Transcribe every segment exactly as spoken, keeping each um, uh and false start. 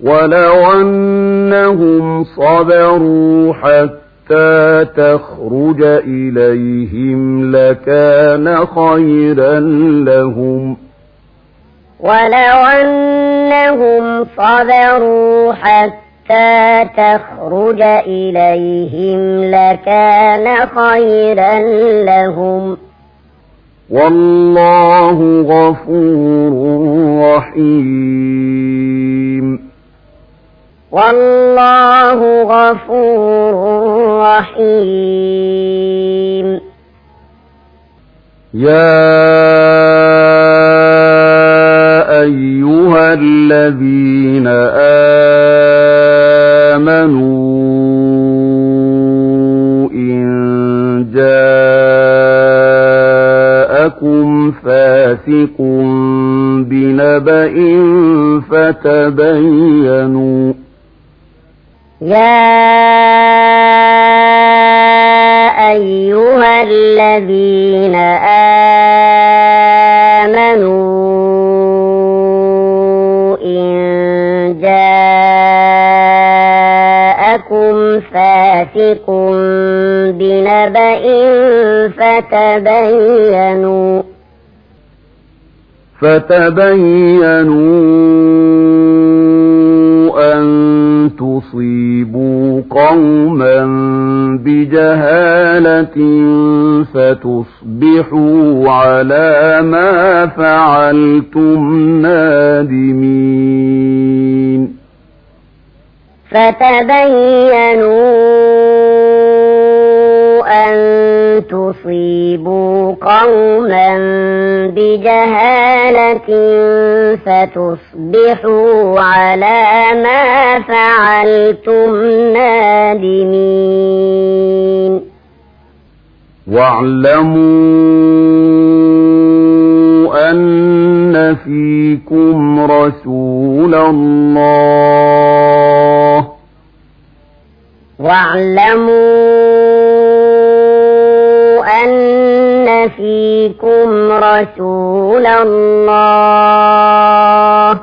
ولو أنهم صبروا حتى تخرج إليهم لكان خيرا لهم ولو أنهم صبروا حتى تخرج إليهم لكان خيرا لهم والله غفور رحيم والله غفور رحيم يا أيها الذين آمنوا إن جاءكم فاسق بنبأ فتبينوا يا أيها الذين آمنوا إن جاءكم فاسق بنبأ فتبينوا فتبينوا أن تصيبوا قوما بجهالة فتصبحوا على ما فعلتم نادمين فتبينوا أن تصيبوا قوما بجهالة فتصبحوا على ما فعلتم نادمين واعلموا أن فيكم رسول الله واعلموا أن فيكم رسول الله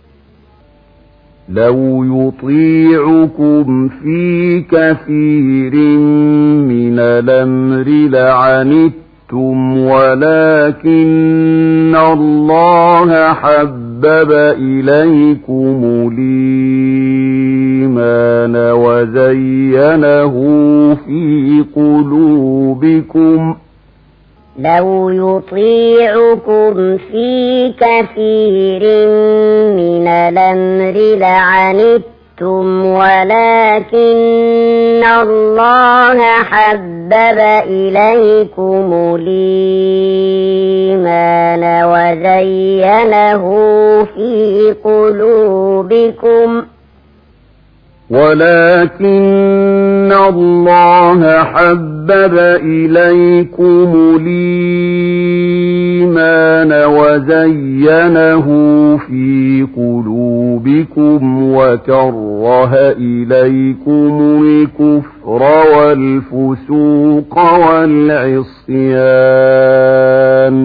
لو يطيعكم في كثير من الأمر لعنتم ولكن الله حبب إليكم الإيمان وزينه في قلوبكم لو يطيعكم في كثير من الأمر لعنتم ولكن الله حبب إليكم الإيمان وزينه في قلوبكم ولكن الله حبب إليكم الإيمان وزينه في قلوبكم وكره إليكم الكفر والفسوق والعصيان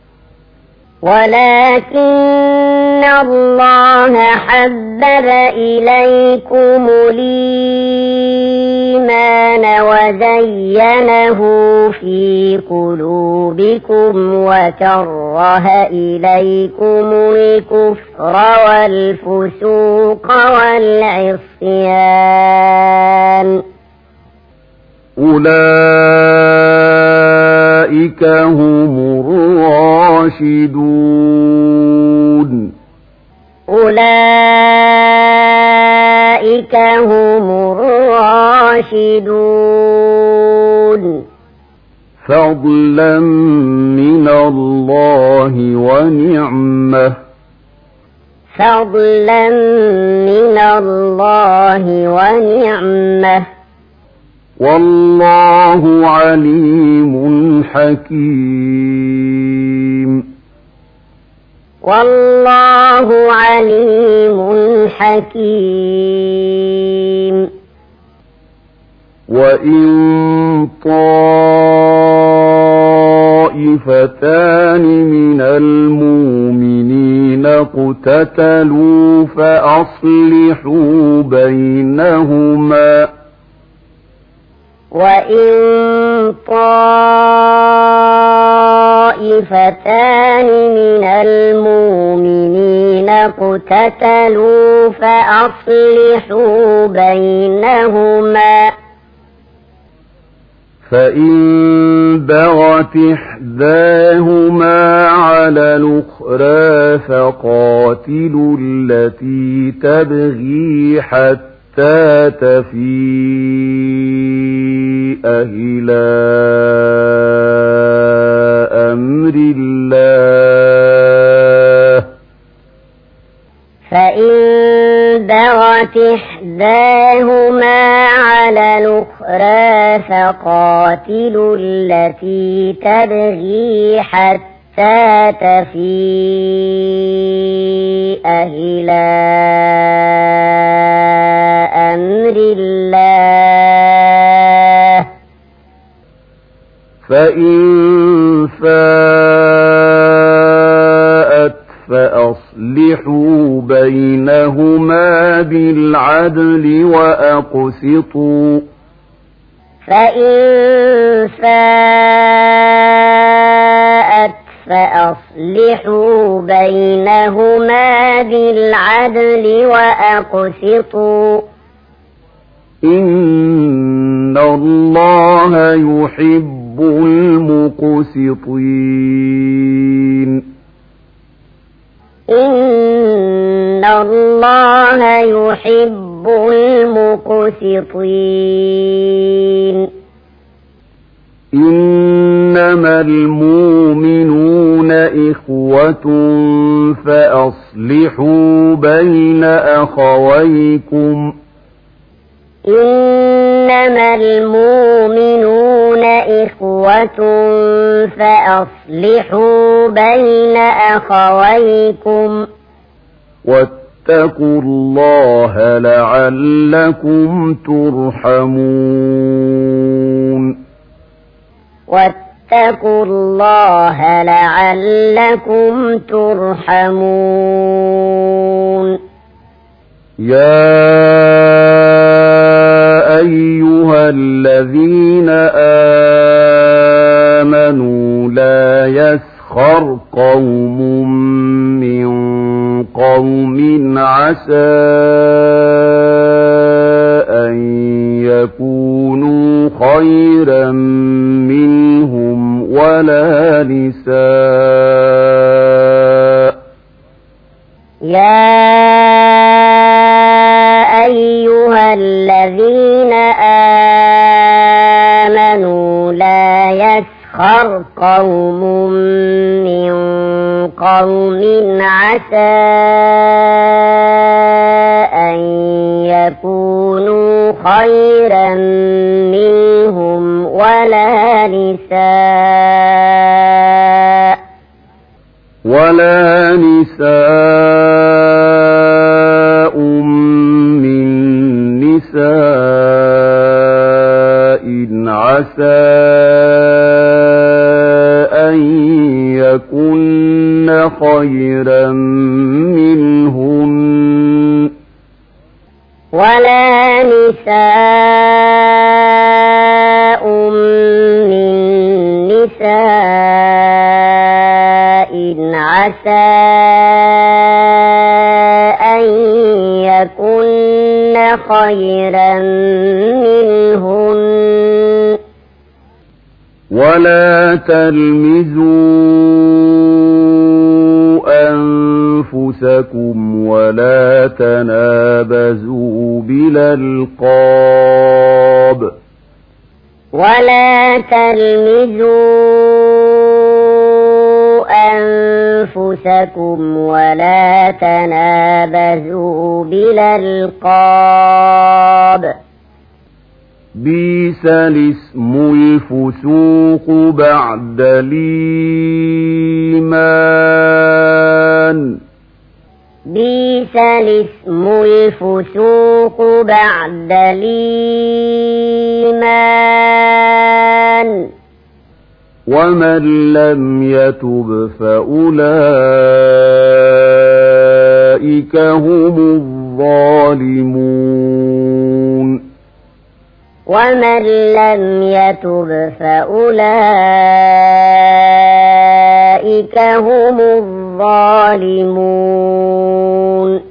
ولكن الله حبب إليكم الإيمان وزينه في قلوبكم وكره إليكم الكفر والفسوق والعصيان أولئك هم الراشدون أولئك هم الراشدون فضلا من الله ونعمة فضلا من الله ونعمة والله عليم حكيم والله عليم حكيم وإن طائفتان من المؤمنين الذين اقتتلوا فأصلحوا بينهما وإن طائفتان من المؤمنين اقتتلوا فأصلحوا بينهما فإن بغت إحداهما على الأخرى فقاتلوا التي تبغي حتى تفيء إلى أمر الله فإن بغت إحداهما على الأخرى فقاتلوا التي تبغي حتى تفيء إلى أمر الله فإن فاءت فأصلحوا بينهما بالعدل وأقسطوا فإن فاءت فأصلحوا بينهما بالعدل وأقسطوا إن الله يحب المقسطين إن الله يحب المقسطين إنما المؤمنون إخوة فأصلحوا بين أخويكم إنما المؤمنون إخوة فأصلحوا بين أخويكم واتقوا الله لعلكم ترحمون واتقوا الله لعلكم ترحمون يا أيها الذين آمنوا لا يسخر قوم من قوم عسى أن يكونوا خيرا منهم ولا نساء يا أيها الذين آمنوا لا يسخر قوم من قوم عسى أن يكونوا خيرا منهم ولا نساء ولا نساء من نساء عسى أن يكن خيرا منهن ولا نساء من نساء عسى أن يكن خيرا منهن ولا تلمزوا أنفسكم ولا تنابزوا بالألقاب ولا تلمزوا أنفسكم ولا تنابزوا بالألقاب بئس الاسم الفسوق بعد الإيمان بئس الاسم الفسوق بعد الإيمان ومن لم يتب فأولئك هم الظالمون ومن لم يتب فأولئك هم الظالمون